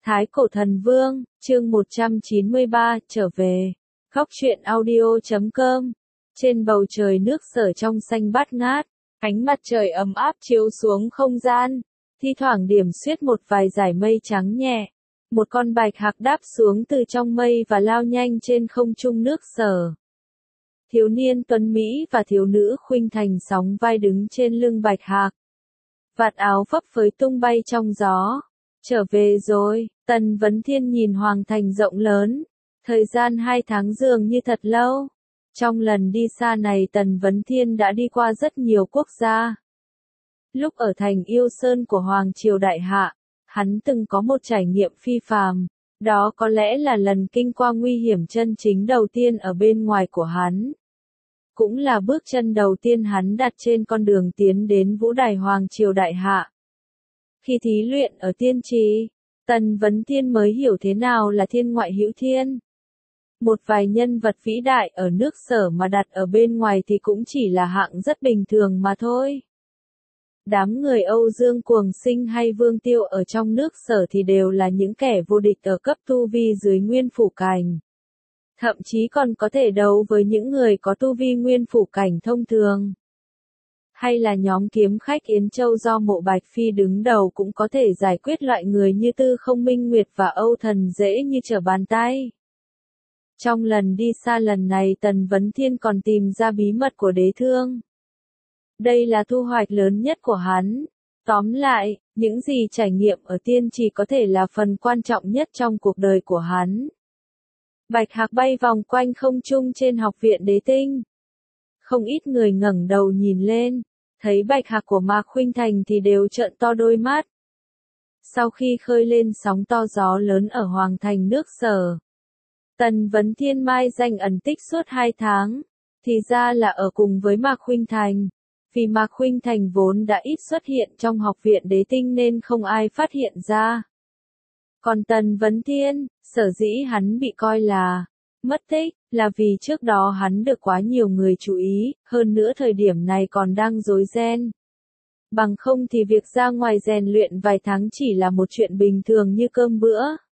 Thái Cổ Thần Vương, chương 193, trở về. Góc truyện audio.com. Trên bầu trời nước Sở trong xanh bát ngát, ánh mặt trời ấm áp chiếu xuống không gian, thi thoảng điểm xuyết một vài dải mây trắng nhẹ. Một con bạch hạc đáp xuống từ trong mây và lao nhanh trên không trung nước Sở. Thiếu niên tuấn Mỹ và thiếu nữ khuynh thành sóng vai đứng trên lưng bạch hạc. Vạt áo phấp phới tung bay trong gió. Trở về rồi, Tần Vấn Thiên nhìn hoàng thành rộng lớn. Thời gian 2 tháng dường như thật lâu. Trong lần đi xa này Tần Vấn Thiên đã đi qua rất nhiều quốc gia. Lúc ở thành Yêu Sơn của Hoàng Triều Đại Hạ, hắn từng có một trải nghiệm phi phàm. Đó có lẽ là lần kinh qua nguy hiểm chân chính đầu tiên ở bên ngoài của hắn. Cũng là bước chân đầu tiên hắn đặt trên con đường tiến đến vũ đài Hoàng Triều Đại Hạ. Khi thí luyện ở tiên trì, Tần Vấn Thiên mới hiểu thế nào là thiên ngoại hữu thiên. Một vài nhân vật vĩ đại ở nước Sở mà đặt ở bên ngoài thì cũng chỉ là hạng rất bình thường mà thôi. Đám người Âu Dương Cuồng Sinh hay Vương Tiêu ở trong nước Sở thì đều là những kẻ vô địch ở cấp tu vi dưới nguyên phủ cảnh. Thậm chí còn có thể đấu với những người có tu vi nguyên phủ cảnh thông thường. Hay là nhóm kiếm khách Yến Châu do Mộ Bạch Phi đứng đầu cũng có thể giải quyết loại người như Tư Không Minh Nguyệt và Âu Thần dễ như trở bàn tay. Trong lần đi xa lần này Tần Vấn Thiên còn tìm ra bí mật của đế thương. Đây là thu hoạch lớn nhất của hắn. Tóm lại, những gì trải nghiệm ở tiên trì có thể là phần quan trọng nhất trong cuộc đời của hắn. Bạch hạc bay vòng quanh không trung trên học viện đế tinh. Không ít người ngẩng đầu nhìn lên, thấy bạch hạc của Mạc Khuynh Thành thì đều trợn to đôi mắt. Sau khi khơi lên sóng to gió lớn ở Hoàng thành nước Sở, Tần Vấn Thiên mai danh ẩn tích suốt 2 tháng, thì ra là ở cùng với Mạc Khuynh Thành. Vì Mạc Khuynh Thành vốn đã ít xuất hiện trong học viện đế tinh nên không ai phát hiện ra. Còn Tần Vấn Thiên, sở dĩ hắn bị coi là mất tích, là vì trước đó hắn được quá nhiều người chú ý, hơn nữa thời điểm này còn đang rối ren. Bằng không thì việc ra ngoài rèn luyện vài tháng chỉ là một chuyện bình thường như cơm bữa.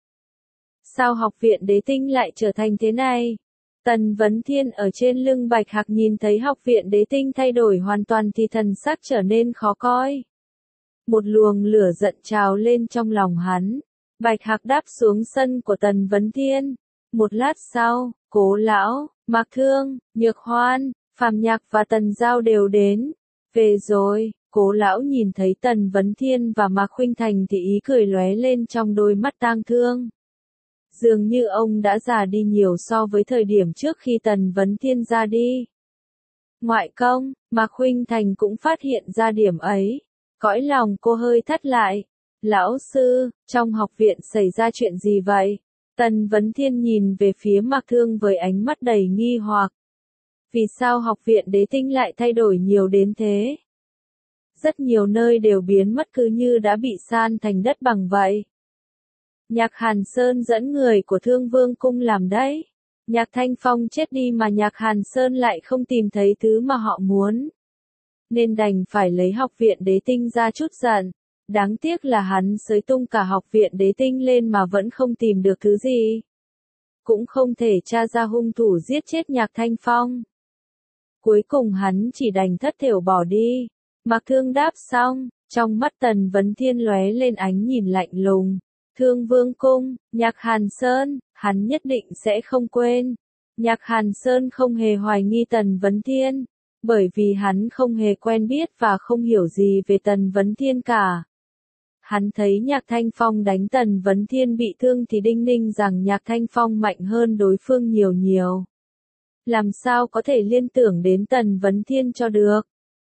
Sao học viện đế tinh lại trở thành thế này? Tần Vấn Thiên ở trên lưng bạch hạc nhìn thấy học viện đế tinh thay đổi hoàn toàn thì thần sắc trở nên khó coi. Một luồng lửa giận trào lên trong lòng hắn. Bạch hạc đáp xuống sân của Tần Vấn Thiên. Một lát sau, Cố Lão, Mạc Thương, Nhược Hoan, Phàm Nhạc và Tần Giao đều đến. Về rồi, Cố Lão nhìn thấy Tần Vấn Thiên và Mạc Khuynh Thành thì ý cười lóe lên trong đôi mắt tang thương. Dường như ông đã già đi nhiều so với thời điểm trước khi Tần Vấn Thiên ra đi. Ngoại công, Mạc Khuynh Thành cũng phát hiện ra điểm ấy. Cõi lòng cô hơi thắt lại. Lão sư, trong học viện xảy ra chuyện gì vậy? Tần Vấn Thiên nhìn về phía Mạc Thương với ánh mắt đầy nghi hoặc. Vì sao học viện đế tinh lại thay đổi nhiều đến thế? Rất nhiều nơi đều biến mất cứ như đã bị san thành đất bằng vậy. Nhạc Hàn Sơn dẫn người của Thương Vương Cung làm đấy. Nhạc Thanh Phong chết đi mà Nhạc Hàn Sơn lại không tìm thấy thứ mà họ muốn. Nên đành phải lấy học viện đế tinh ra chút giận. Đáng tiếc là hắn xới tung cả học viện đế tinh lên mà vẫn không tìm được thứ gì. Cũng không thể tra ra hung thủ giết chết Nhạc Thanh Phong. Cuối cùng hắn chỉ đành thất thểu bỏ đi. Mạc Thương đáp xong, trong mắt Tần Vấn Thiên lóe lên ánh nhìn lạnh lùng. Thương Vương Cung, Nhạc Hàn Sơn, hắn nhất định sẽ không quên. Nhạc Hàn Sơn không hề hoài nghi Tần Vấn Thiên, bởi vì hắn không hề quen biết và không hiểu gì về Tần Vấn Thiên cả. Hắn thấy Nhạc Thanh Phong đánh Tần Vấn Thiên bị thương thì đinh ninh rằng Nhạc Thanh Phong mạnh hơn đối phương nhiều. Làm sao có thể liên tưởng đến Tần Vấn Thiên cho được?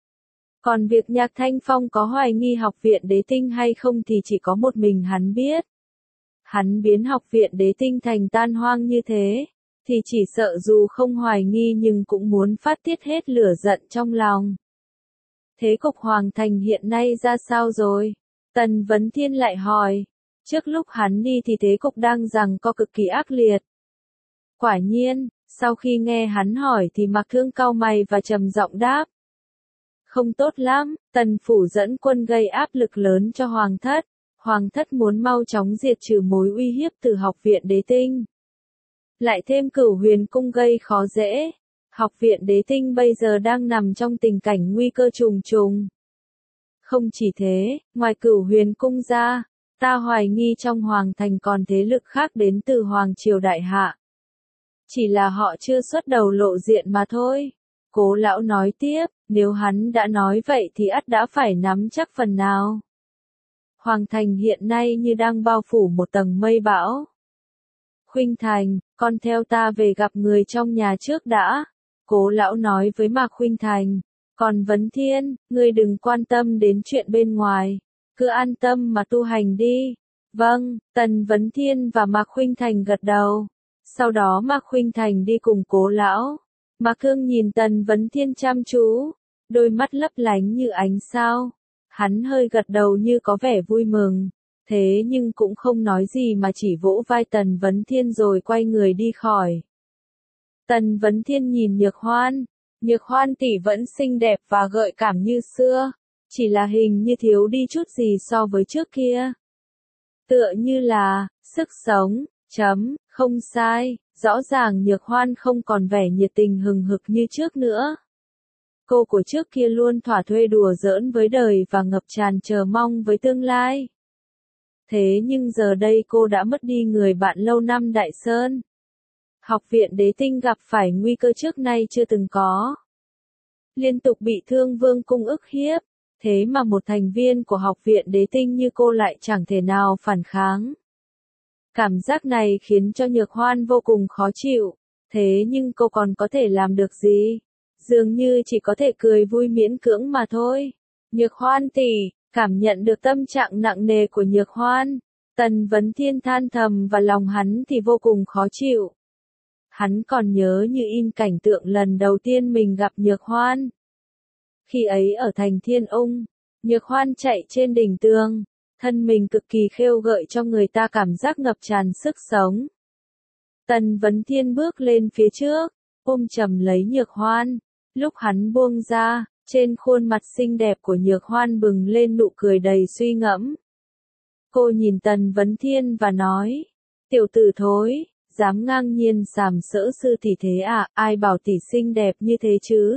Còn việc Nhạc Thanh Phong có hoài nghi học viện đế tinh hay không thì chỉ có một mình hắn biết. Hắn biến học viện đế tinh thành tan hoang như thế, thì chỉ sợ dù không hoài nghi nhưng cũng muốn phát tiết hết lửa giận trong lòng. Thế cục Hoàng thành hiện nay ra sao rồi? Tần Vấn Thiên lại hỏi. Trước lúc hắn đi thì thế cục đang giằng co cực kỳ ác liệt. Quả nhiên, sau khi nghe hắn hỏi thì Mạc Thương cau mày và trầm giọng đáp. Không tốt lắm, Tần phủ dẫn quân gây áp lực lớn cho Hoàng thất. Hoàng thất muốn mau chóng diệt trừ mối uy hiếp từ học viện đế tinh. Lại thêm Cửu Huyền cung gây khó dễ. Học viện đế tinh bây giờ đang nằm trong tình cảnh nguy cơ trùng trùng. Không chỉ thế, ngoài Cửu Huyền cung ra, ta hoài nghi trong Hoàng thành còn thế lực khác đến từ Hoàng triều đại hạ. Chỉ là họ chưa xuất đầu lộ diện mà thôi. Cố lão nói tiếp, nếu hắn đã nói vậy thì ắt đã phải nắm chắc phần nào. Hoàng thành hiện nay như đang bao phủ một tầng mây bão. Khuynh Thành, con theo ta về gặp người trong nhà trước đã. Cố lão nói với Mạc Khuynh Thành. Còn Vấn Thiên, ngươi đừng quan tâm đến chuyện bên ngoài. Cứ an tâm mà tu hành đi. Vâng, Tần Vấn Thiên và Mạc Khuynh Thành gật đầu. Sau đó Mạc Khuynh Thành đi cùng Cố lão. Mạc Cương nhìn Tần Vấn Thiên chăm chú. Đôi mắt lấp lánh như ánh sao. Hắn hơi gật đầu như có vẻ vui mừng. Thế nhưng cũng không nói gì mà chỉ vỗ vai Tần Vấn Thiên rồi quay người đi khỏi. Tần Vấn Thiên nhìn Nhược Hoan. Nhược Hoan tỷ vẫn xinh đẹp và gợi cảm như xưa. Chỉ là hình như thiếu đi chút gì so với trước kia. Tựa như là, sức sống, không sai, rõ ràng Nhược Hoan không còn vẻ nhiệt tình hừng hực như trước nữa. Cô của trước kia luôn thỏa thuê đùa giỡn với đời và ngập tràn chờ mong với tương lai. Thế nhưng giờ đây cô đã mất đi người bạn lâu năm Đại Sơn. Học viện đế tinh gặp phải nguy cơ trước nay chưa từng có. Liên tục bị Thương Vương cung ức hiếp, thế mà một thành viên của học viện đế tinh như cô lại chẳng thể nào phản kháng. Cảm giác này khiến cho Nhược Hoan vô cùng khó chịu, thế nhưng cô còn có thể làm được gì? Dường như chỉ có thể cười vui miễn cưỡng mà thôi. Nhược Hoan tỷ, cảm nhận được tâm trạng nặng nề của Nhược Hoan, Tần Vấn Thiên than thầm và lòng hắn thì vô cùng khó chịu. Hắn còn nhớ như in cảnh tượng lần đầu tiên mình gặp Nhược Hoan. Khi ấy ở thành Thiên Ung, Nhược Hoan chạy trên đỉnh tường, thân mình cực kỳ khêu gợi cho người ta cảm giác ngập tràn sức sống. Tần Vấn Thiên bước lên phía trước, ôm chầm lấy Nhược Hoan. Lúc hắn buông ra, trên khuôn mặt xinh đẹp của Nhược Hoan bừng lên nụ cười đầy suy ngẫm. Cô nhìn Tần Vấn Thiên và nói, tiểu tử thối, dám ngang nhiên sàm sỡ sư tỷ thế à, ai bảo tỷ xinh đẹp như thế chứ?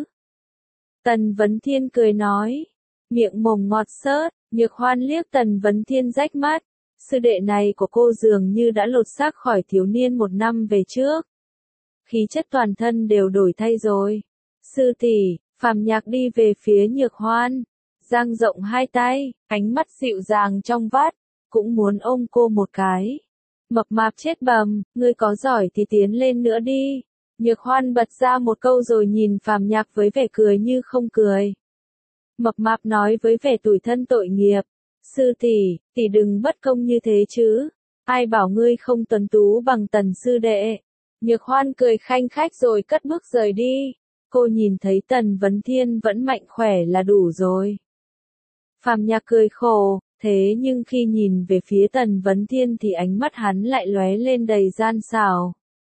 Tần Vấn Thiên cười nói, miệng mồm ngọt xớt. Nhược Hoan liếc Tần Vấn Thiên rách mắt, sư đệ này của cô dường như đã lột xác khỏi thiếu niên một năm về trước. Khí chất toàn thân đều đổi thay rồi. Sư tỷ, Phàm Nhạc đi về phía Nhược Hoan, dang rộng hai tay, ánh mắt dịu dàng trong vắt, cũng muốn ôm cô một cái. Mập mạp chết bầm, ngươi có giỏi thì tiến lên nữa đi. Nhược Hoan bật ra một câu rồi nhìn Phàm Nhạc với vẻ cười như không cười. Mập mạp nói với vẻ tủi thân tội nghiệp, sư tỷ đừng bất công như thế chứ, ai bảo ngươi không tuấn tú bằng Tần sư đệ. Nhược Hoan cười khanh khách rồi cất bước rời đi, cô nhìn thấy Tần Vấn Thiên vẫn mạnh khỏe là đủ rồi. Phàm Nhạc cười khổ, thế nhưng khi nhìn về phía Tần Vấn Thiên thì ánh mắt hắn lại lóe lên đầy gian xảo.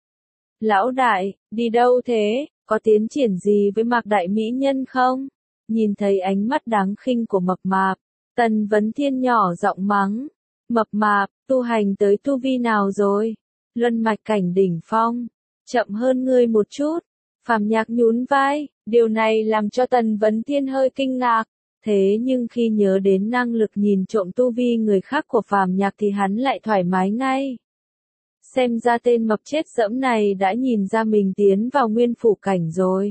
Lão đại, đi đâu thế, có tiến triển gì với Mạc đại mỹ nhân không? Nhìn thấy ánh mắt đáng khinh của mập mạp, Tần Vấn Thiên nhỏ giọng mắng. Mập mạp, tu hành tới tu vi nào rồi? Luân mạch cảnh đỉnh phong. Chậm hơn ngươi một chút. Phàm Nhạc nhún vai, điều này làm cho Tần Vấn Thiên hơi kinh ngạc. Thế nhưng khi nhớ đến năng lực nhìn trộm tu vi người khác của Phàm Nhạc thì hắn lại thoải mái ngay. Xem ra tên mập chết dẫm này đã nhìn ra mình tiến vào nguyên phủ cảnh rồi.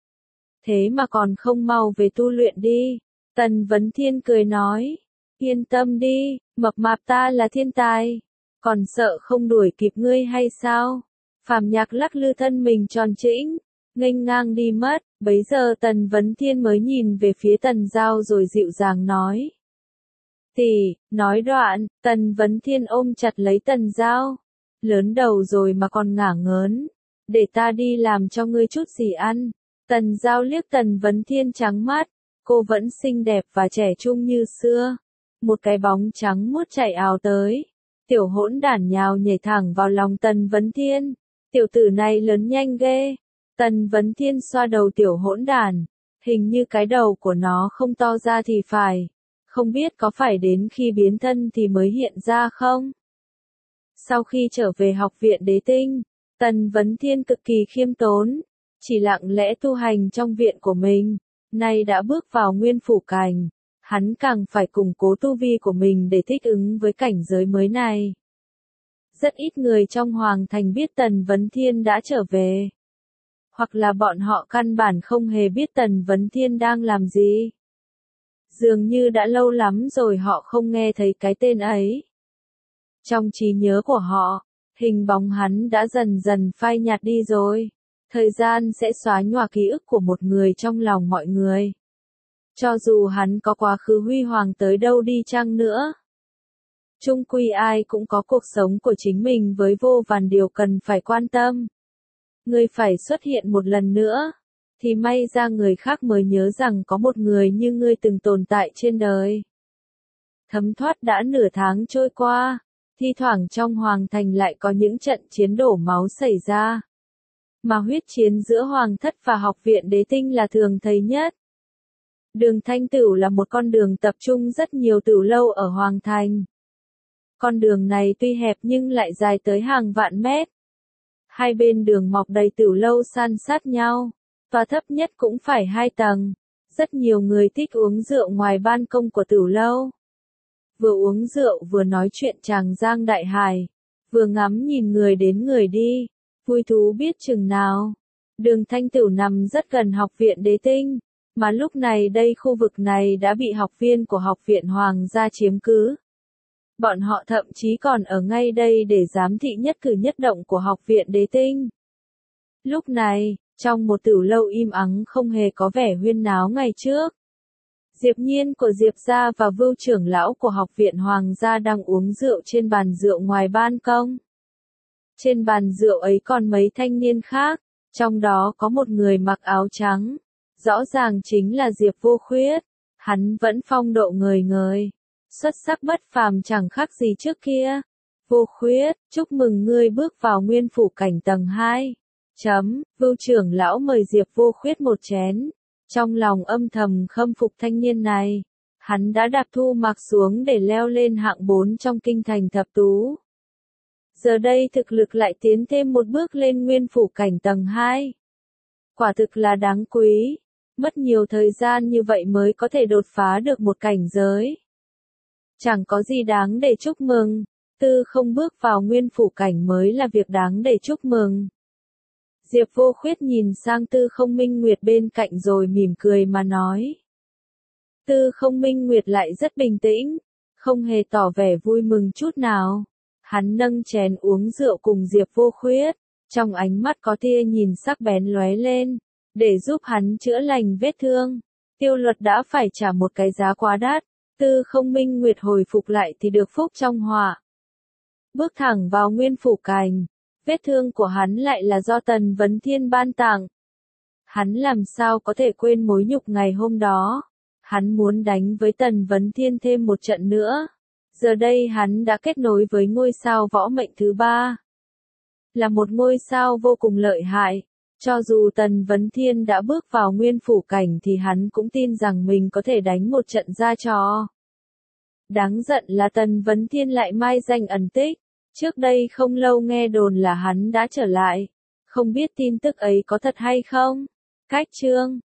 Thế mà còn không mau về tu luyện đi. Tần Vấn Thiên cười nói. Yên tâm đi, mập mạp ta là thiên tài. Còn sợ không đuổi kịp ngươi hay sao? Phàm Nhạc lắc lư thân mình tròn trĩnh, nghênh ngang đi mất. Bấy giờ Tần Vấn Thiên mới nhìn về phía Tần Giao rồi dịu dàng nói. Tỷ, nói đoạn, Tần Vấn Thiên ôm chặt lấy Tần Giao. Lớn đầu rồi mà còn ngả ngớn. Để ta đi làm cho ngươi chút gì ăn. Tần Giao liếc Tần Vấn Thiên trắng mắt, cô vẫn xinh đẹp và trẻ trung như xưa. Một cái bóng trắng muốt chạy ào tới. Tiểu hỗn đản nhào nhảy thẳng vào lòng Tần Vấn Thiên. Tiểu tử này lớn nhanh ghê. Tần Vấn Thiên xoa đầu tiểu hỗn đản. Hình như cái đầu của nó không to ra thì phải. không biết có phải đến khi biến thân thì mới hiện ra không? Sau khi trở về học viện Đế Tinh, Tần Vấn Thiên cực kỳ khiêm tốn, chỉ lặng lẽ tu hành trong viện của mình, nay đã bước vào nguyên phủ cảnh, hắn càng phải củng cố tu vi của mình để thích ứng với cảnh giới mới này. Rất ít người trong Hoàng Thành biết Tần Vấn Thiên đã trở về. Hoặc là bọn họ căn bản không hề biết Tần Vấn Thiên đang làm gì. Dường như đã lâu lắm rồi họ không nghe thấy cái tên ấy. Trong trí nhớ của họ, hình bóng hắn đã dần dần phai nhạt đi rồi. Thời gian sẽ xóa nhòa ký ức của một người trong lòng mọi người. Cho dù hắn có quá khứ huy hoàng tới đâu đi chăng nữa. Chung quy ai cũng có cuộc sống của chính mình với vô vàn điều cần phải quan tâm. Ngươi phải xuất hiện một lần nữa, thì may ra người khác mới nhớ rằng có một người như ngươi từng tồn tại trên đời. Thấm thoát đã nửa tháng trôi qua, thi thoảng trong Hoàng Thành lại có những trận chiến đổ máu xảy ra. Mà huyết chiến giữa Hoàng Thất và Học viện Đế Tinh là thường thấy nhất. Đường Thanh Tửu là một con đường tập trung rất nhiều tửu lâu ở Hoàng Thành. Con đường này tuy hẹp nhưng lại dài tới hàng vạn mét. Hai bên đường mọc đầy tửu lâu san sát nhau, tòa thấp nhất cũng phải 2 tầng. Rất nhiều người thích uống rượu ngoài ban công của tửu lâu. Vừa uống rượu vừa nói chuyện Tràng Giang Đại Hải, vừa ngắm nhìn người đến người đi, vui thú biết chừng nào. Đường Thanh Tửu nằm rất gần Học viện Đế Tinh, mà lúc này đây khu vực này đã bị học viên của Học viện Hoàng gia chiếm cứ. Bọn họ thậm chí còn ở ngay đây để giám thị nhất cử nhất động của Học viện Đế Tinh. Lúc này, trong một tửu lâu im ắng không hề có vẻ huyên náo ngày trước. Diệp Nhiên của Diệp gia và Vưu trưởng lão của Học viện Hoàng gia đang uống rượu trên bàn rượu ngoài ban công. Trên bàn rượu ấy còn mấy thanh niên khác, trong đó có một người mặc áo trắng. Rõ ràng chính là Diệp Vô Khuyết. Hắn vẫn phong độ ngời ngời, xuất sắc bất phàm chẳng khác gì trước kia. Vô Khuyết, chúc mừng ngươi bước vào nguyên phủ cảnh tầng 2. Vưu trưởng lão mời Diệp Vô Khuyết một chén. Trong lòng âm thầm khâm phục thanh niên này. Hắn đã đạp Thu Mạc xuống để leo lên hạng 4 trong kinh thành thập tú. Giờ đây thực lực lại tiến thêm một bước lên nguyên phủ cảnh tầng 2. Quả thực là đáng quý. Mất nhiều thời gian như vậy mới có thể đột phá được một cảnh giới. Chẳng có gì đáng để chúc mừng. Tư không bước vào nguyên phủ cảnh mới là việc đáng để chúc mừng. Diệp Vô Khuyết nhìn sang Tư Không Minh Nguyệt bên cạnh rồi mỉm cười mà nói. Tư Không Minh Nguyệt lại rất bình tĩnh, không hề tỏ vẻ vui mừng chút nào. Hắn nâng chén uống rượu cùng Diệp Vô Khuyết, trong ánh mắt có tia nhìn sắc bén lóe lên, để giúp hắn chữa lành vết thương. Tiêu Luật đã phải trả một cái giá quá đắt, Tư Không Minh Nguyệt hồi phục lại thì được phúc trong họa. Bước thẳng vào nguyên phủ cảnh, vết thương của hắn lại là do Tần Vấn Thiên ban tặng. Hắn làm sao có thể quên mối nhục ngày hôm đó. Hắn muốn đánh với Tần Vấn Thiên thêm một trận nữa. Giờ đây hắn đã kết nối với ngôi sao võ mệnh thứ 3. Là một ngôi sao vô cùng lợi hại. Cho dù Tần Vấn Thiên đã bước vào nguyên phủ cảnh thì hắn cũng tin rằng mình có thể đánh một trận ra trò. Đáng giận là Tần Vấn Thiên lại mai danh ẩn tích. Trước đây không lâu nghe đồn là hắn đã trở lại. Không biết tin tức ấy có thật hay không? Cách chương